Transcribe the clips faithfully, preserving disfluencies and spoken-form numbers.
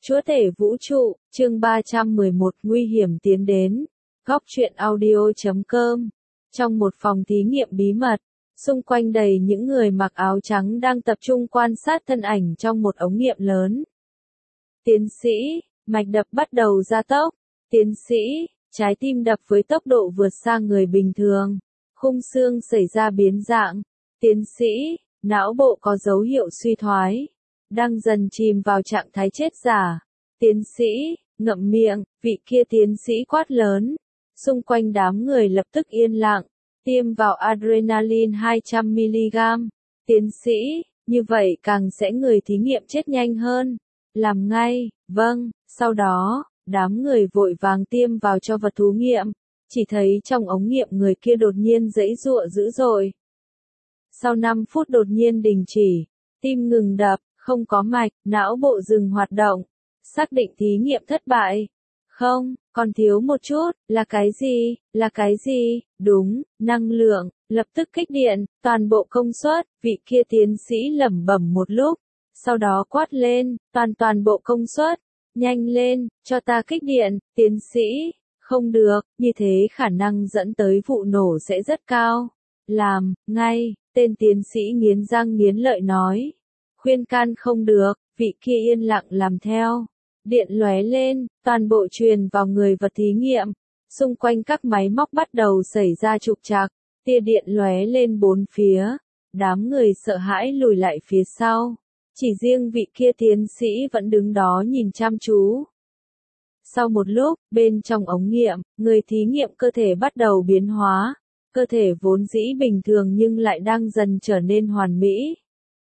Chúa tể vũ trụ, chương ba trăm mười một nguy hiểm tiến đến. Góc truyện audio chấm com. Trong một phòng thí nghiệm bí mật, xung quanh đầy những người mặc áo trắng đang tập trung quan sát thân ảnh trong một ống nghiệm lớn. Tiến sĩ, mạch đập bắt đầu gia tốc. Tiến sĩ, trái tim đập với tốc độ vượt xa người bình thường. Khung xương xảy ra biến dạng. Tiến sĩ, não bộ có dấu hiệu suy thoái. Đang dần chìm vào trạng thái chết giả. Tiến sĩ, ngậm miệng, vị kia tiến sĩ quát lớn. Xung quanh đám người lập tức yên lặng. Tiêm vào adrenaline hai trăm mi-li-gam. Tiến sĩ, như vậy càng sẽ người thí nghiệm chết nhanh hơn. Làm ngay, vâng, sau đó, đám người vội vàng tiêm vào cho vật thú nghiệm. Chỉ thấy trong ống nghiệm người kia đột nhiên giãy giụa dữ dội. Sau năm phút đột nhiên đình chỉ, tim ngừng đập, không có mạch, não bộ dừng hoạt động. Xác định thí nghiệm thất bại. Không, còn thiếu một chút, là cái gì, là cái gì, đúng, năng lượng, lập tức kích điện, toàn bộ công suất, vị kia tiến sĩ lẩm bẩm một lúc, sau đó quát lên, toàn toàn bộ công suất, nhanh lên, cho ta kích điện, tiến sĩ, không được, như thế khả năng dẫn tới vụ nổ sẽ rất cao. Làm, ngay, tên tiến sĩ nghiến răng nghiến lợi nói. Khuyên can không được, vị kia yên lặng làm theo. Điện lóe lên, toàn bộ truyền vào người vật thí nghiệm. Xung quanh các máy móc bắt đầu xảy ra trục trặc, tia điện lóe lên bốn phía. Đám người sợ hãi lùi lại phía sau. Chỉ riêng vị kia tiến sĩ vẫn đứng đó nhìn chăm chú. Sau một lúc, bên trong ống nghiệm, người thí nghiệm cơ thể bắt đầu biến hóa. Cơ thể vốn dĩ bình thường nhưng lại đang dần trở nên hoàn mỹ.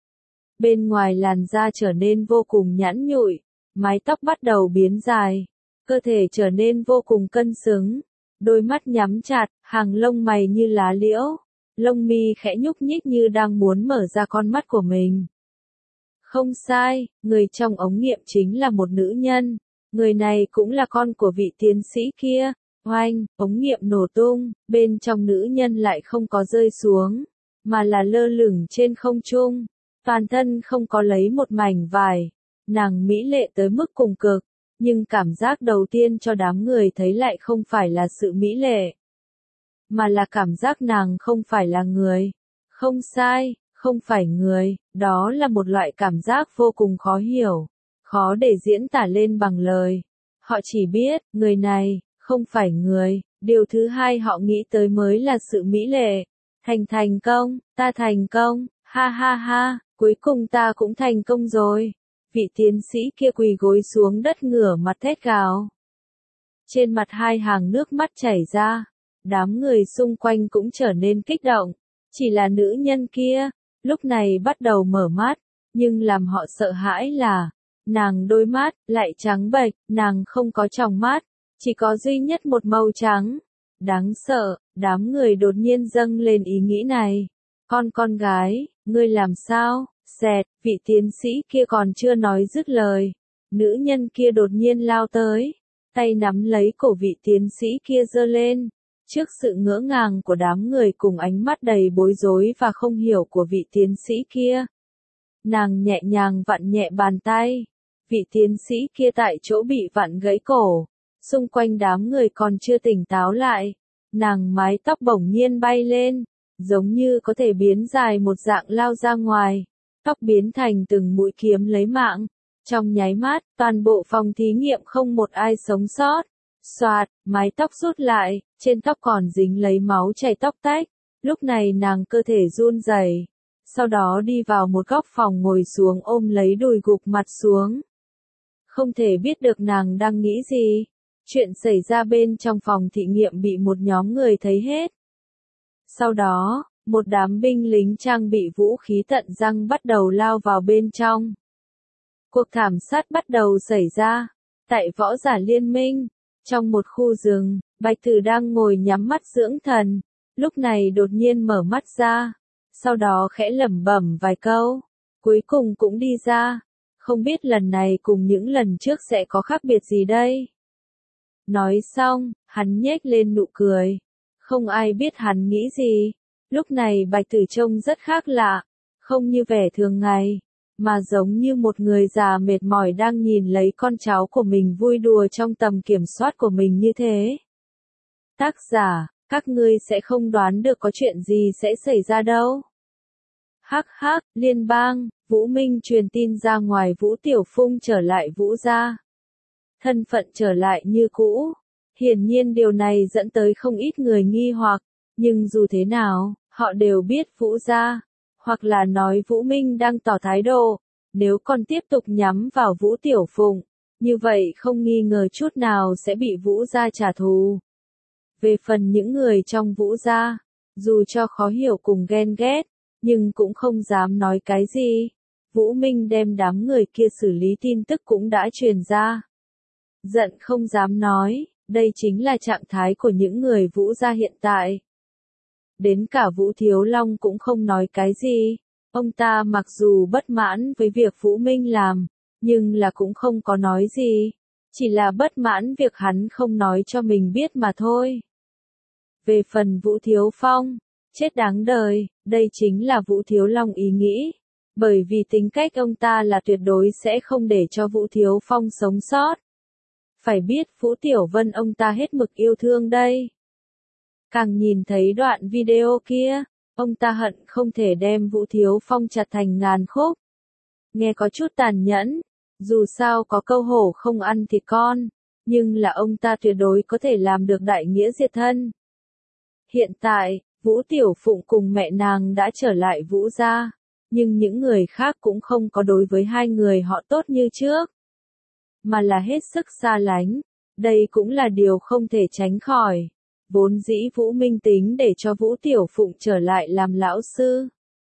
Bên ngoài làn da trở nên vô cùng nhẵn nhụi, mái tóc bắt đầu biến dài, cơ thể trở nên vô cùng cân xứng, đôi mắt nhắm chặt, hàng lông mày như lá liễu, lông mi khẽ nhúc nhích như đang muốn mở ra con mắt của mình. Không sai, người trong ống nghiệm chính là một nữ nhân, người này cũng là con của vị tiến sĩ kia. Oanh, ống nghiệm nổ tung, bên trong nữ nhân lại không có rơi xuống, mà là lơ lửng trên không trung. Toàn thân không có lấy một mảnh vải, nàng mỹ lệ tới mức cùng cực, nhưng cảm giác đầu tiên cho đám người thấy lại không phải là sự mỹ lệ, mà là cảm giác nàng không phải là người. Không sai, không phải người, đó là một loại cảm giác vô cùng khó hiểu, khó để diễn tả lên bằng lời. Họ chỉ biết, người này, không phải người, điều thứ hai họ nghĩ tới mới là sự mỹ lệ. Thành thành công, ta thành công, ha ha ha. Cuối cùng ta cũng thành công rồi. Vị tiến sĩ kia quỳ gối xuống đất ngửa mặt thét gào. Trên mặt hai hàng nước mắt chảy ra. Đám người xung quanh cũng trở nên kích động. Chỉ là nữ nhân kia, lúc này bắt đầu mở mắt. Nhưng làm họ sợ hãi là, nàng đôi mắt, lại trắng bệch, nàng không có tròng mắt. Chỉ có duy nhất một màu trắng. Đáng sợ, đám người đột nhiên dâng lên ý nghĩ này. Con con gái, ngươi làm sao? Xẹt, vị tiến sĩ kia còn chưa nói dứt lời. Nữ nhân kia đột nhiên lao tới. Tay nắm lấy cổ vị tiến sĩ kia giơ lên. Trước sự ngỡ ngàng của đám người cùng ánh mắt đầy bối rối và không hiểu của vị tiến sĩ kia. Nàng nhẹ nhàng vặn nhẹ bàn tay. Vị tiến sĩ kia tại chỗ bị vặn gãy cổ. Xung quanh đám người còn chưa tỉnh táo lại. Nàng mái tóc bỗng nhiên bay lên. Giống như có thể biến dài một dạng lao ra ngoài. Tóc biến thành từng mũi kiếm lấy mạng. Trong nháy mắt, toàn bộ phòng thí nghiệm không một ai sống sót. Xoạt, mái tóc rút lại, trên tóc còn dính lấy máu chảy tóc tách. Lúc này nàng cơ thể run rẩy. Sau đó đi vào một góc phòng ngồi xuống ôm lấy đùi gục mặt xuống. Không thể biết được nàng đang nghĩ gì. Chuyện xảy ra bên trong phòng thí nghiệm bị một nhóm người thấy hết. Sau đó, một đám binh lính trang bị vũ khí tận răng bắt đầu lao vào bên trong. Cuộc thảm sát bắt đầu xảy ra. Tại Võ Giả Liên Minh, trong một khu rừng, Bạch Tử đang ngồi nhắm mắt dưỡng thần. Lúc này đột nhiên mở mắt ra. Sau đó khẽ lẩm bẩm vài câu. Cuối cùng cũng đi ra. Không biết lần này cùng những lần trước sẽ có khác biệt gì đây? Nói xong, hắn nhếch lên nụ cười. Không ai biết hắn nghĩ gì. Lúc này Bạch Tử trông rất khác lạ, không như vẻ thường ngày, mà giống như một người già mệt mỏi đang nhìn lấy con cháu của mình vui đùa trong tầm kiểm soát của mình như thế. Tác giả, các ngươi sẽ không đoán được có chuyện gì sẽ xảy ra đâu. Hắc hắc, liên bang, Vũ Minh truyền tin ra ngoài Vũ Tiểu Phung trở lại Vũ gia. Thân phận trở lại như cũ. Hiển nhiên điều này dẫn tới không ít người nghi hoặc, nhưng dù thế nào, họ đều biết Vũ gia, hoặc là nói Vũ Minh đang tỏ thái độ, nếu còn tiếp tục nhắm vào Vũ Tiểu Phụng, như vậy không nghi ngờ chút nào sẽ bị Vũ gia trả thù. Về phần những người trong Vũ gia, dù cho khó hiểu cùng ghen ghét, nhưng cũng không dám nói cái gì. Vũ Minh đem đám người kia xử lý tin tức cũng đã truyền ra. Giận không dám nói, đây chính là trạng thái của những người Vũ gia hiện tại. Đến cả Vũ Thiếu Long cũng không nói cái gì. Ông ta mặc dù bất mãn với việc Vũ Minh làm, nhưng là cũng không có nói gì. Chỉ là bất mãn việc hắn không nói cho mình biết mà thôi. Về phần Vũ Thiếu Phong, chết đáng đời, đây chính là Vũ Thiếu Long ý nghĩ. Bởi vì tính cách ông ta là tuyệt đối sẽ không để cho Vũ Thiếu Phong sống sót. Phải biết Vũ Tiểu Vân ông ta hết mực yêu thương đây. Càng nhìn thấy đoạn video kia, ông ta hận không thể đem Vũ Thiếu Phong chặt thành ngàn khúc. Nghe có chút tàn nhẫn, dù sao có câu hổ không ăn thịt con, nhưng là ông ta tuyệt đối có thể làm được đại nghĩa diệt thân. Hiện tại, Vũ Tiểu Phụng cùng mẹ nàng đã trở lại Vũ gia, nhưng những người khác cũng không có đối với hai người họ tốt như trước, mà là hết sức xa lánh. Đây cũng là điều không thể tránh khỏi. Vốn dĩ Vũ Minh tính để cho Vũ Tiểu Phụng trở lại làm lão sư,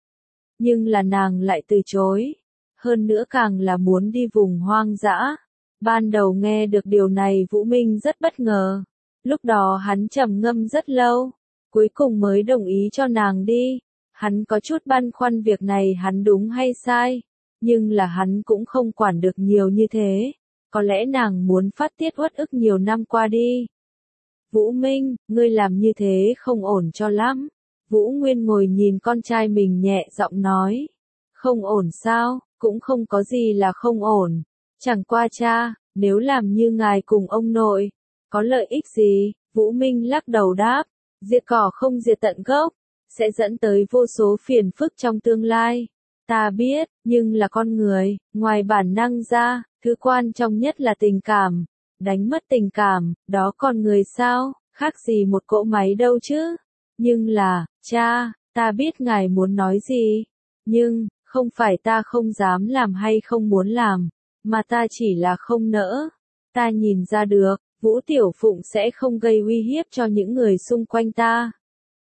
nhưng là nàng lại từ chối. Hơn nữa càng là muốn đi vùng hoang dã. Ban đầu nghe được điều này Vũ Minh rất bất ngờ. Lúc đó hắn trầm ngâm rất lâu, cuối cùng mới đồng ý cho nàng đi. Hắn có chút băn khoăn việc này hắn đúng hay sai, nhưng là hắn cũng không quản được nhiều như thế. Có lẽ nàng muốn phát tiết uất ức nhiều năm qua đi. Vũ Minh, ngươi làm như thế không ổn cho lắm. Vũ Nguyên ngồi nhìn con trai mình nhẹ giọng nói. Không ổn sao, cũng không có gì là không ổn. Chẳng qua cha, nếu làm như ngài cùng ông nội, có lợi ích gì? Vũ Minh lắc đầu đáp. Diệt cỏ không diệt tận gốc, sẽ dẫn tới vô số phiền phức trong tương lai. Ta biết, nhưng là con người, ngoài bản năng ra, thứ quan trọng nhất là tình cảm. Đánh mất tình cảm, đó con người sao, khác gì một cỗ máy đâu chứ. Nhưng là, cha, ta biết ngài muốn nói gì. Nhưng, không phải ta không dám làm hay không muốn làm, mà ta chỉ là không nỡ. Ta nhìn ra được, Vũ Tiểu Phụng sẽ không gây uy hiếp cho những người xung quanh ta.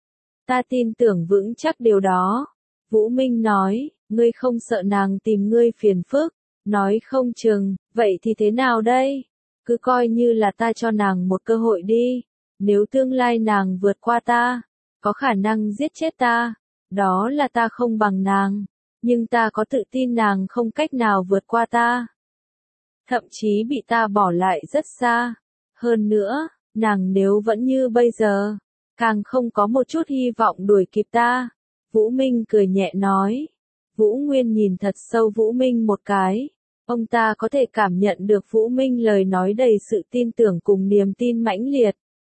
Ta tin tưởng vững chắc điều đó. Vũ Minh nói, ngươi không sợ nàng tìm ngươi phiền phức. Nói không chừng, vậy thì thế nào đây? Cứ coi như là ta cho nàng một cơ hội đi. Nếu tương lai nàng vượt qua ta, có khả năng giết chết ta, đó là ta không bằng nàng. Nhưng ta có tự tin nàng không cách nào vượt qua ta. Thậm chí bị ta bỏ lại rất xa. Hơn nữa, nàng nếu vẫn như bây giờ, càng không có một chút hy vọng đuổi kịp ta. Vũ Minh cười nhẹ nói. Vũ Nguyên nhìn thật sâu Vũ Minh một cái. Ông ta có thể cảm nhận được Vũ Minh lời nói đầy sự tin tưởng cùng niềm tin mãnh liệt.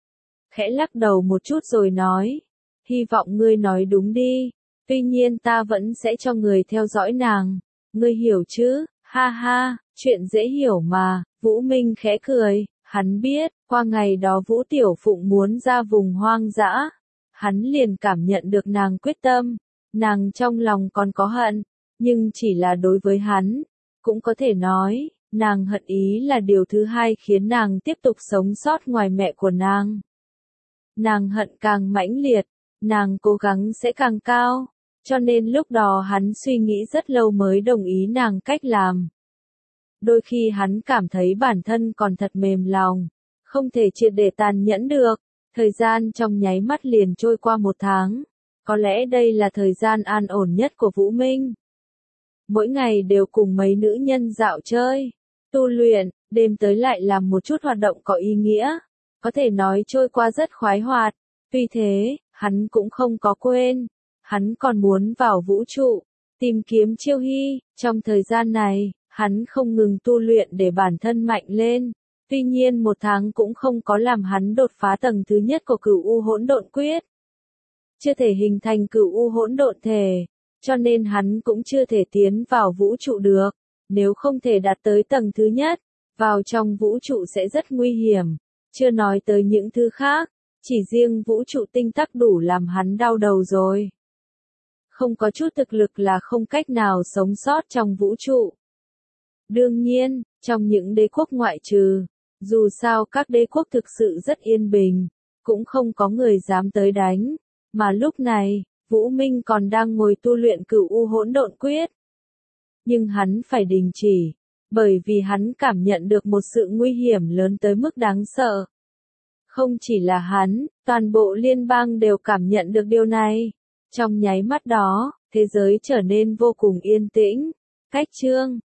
Khẽ lắc đầu một chút rồi nói. Hy vọng ngươi nói đúng đi. Tuy nhiên ta vẫn sẽ cho người theo dõi nàng. Ngươi hiểu chứ? Ha ha, chuyện dễ hiểu mà. Vũ Minh khẽ cười. Hắn biết, qua ngày đó Vũ Tiểu Phụng muốn ra vùng hoang dã. Hắn liền cảm nhận được nàng quyết tâm. Nàng trong lòng còn có hận, nhưng chỉ là đối với hắn. Cũng có thể nói, nàng hận ý là điều thứ hai khiến nàng tiếp tục sống sót ngoài mẹ của nàng. Nàng hận càng mãnh liệt, nàng cố gắng sẽ càng cao. Cho nên lúc đó hắn suy nghĩ rất lâu mới đồng ý nàng cách làm. Đôi khi hắn cảm thấy bản thân còn thật mềm lòng, không thể triệt để tàn nhẫn được. Thời gian trong nháy mắt liền trôi qua một tháng. Có lẽ đây là thời gian an ổn nhất của Vũ Minh. Mỗi ngày đều cùng mấy nữ nhân dạo chơi, tu luyện, đêm tới lại làm một chút hoạt động có ý nghĩa. Có thể nói trôi qua rất khoái hoạt. Tuy thế, hắn cũng không có quên. Hắn còn muốn vào vũ trụ, tìm kiếm Chiêu Hy. Trong thời gian này, hắn không ngừng tu luyện để bản thân mạnh lên. Tuy nhiên một tháng cũng không có làm hắn đột phá tầng thứ nhất của Cửu U Hỗn Độn Quyết. Chưa thể hình thành Cửu U Hỗn Độn Thể, cho nên hắn cũng chưa thể tiến vào vũ trụ được. Nếu không thể đạt tới tầng thứ nhất, vào trong vũ trụ sẽ rất nguy hiểm. Chưa nói tới những thứ khác, chỉ riêng vũ trụ tinh tắc đủ làm hắn đau đầu rồi. Không có chút thực lực là không cách nào sống sót trong vũ trụ. Đương nhiên, trong những đế quốc ngoại trừ, dù sao các đế quốc thực sự rất yên bình, cũng không có người dám tới đánh, mà lúc này, Vũ Minh còn đang ngồi tu luyện Cửu U Hỗn Độn Quyết. Nhưng hắn phải đình chỉ, bởi vì hắn cảm nhận được một sự nguy hiểm lớn tới mức đáng sợ. Không chỉ là hắn, toàn bộ liên bang đều cảm nhận được điều này. Trong nháy mắt đó, thế giới trở nên vô cùng yên tĩnh. Cách chương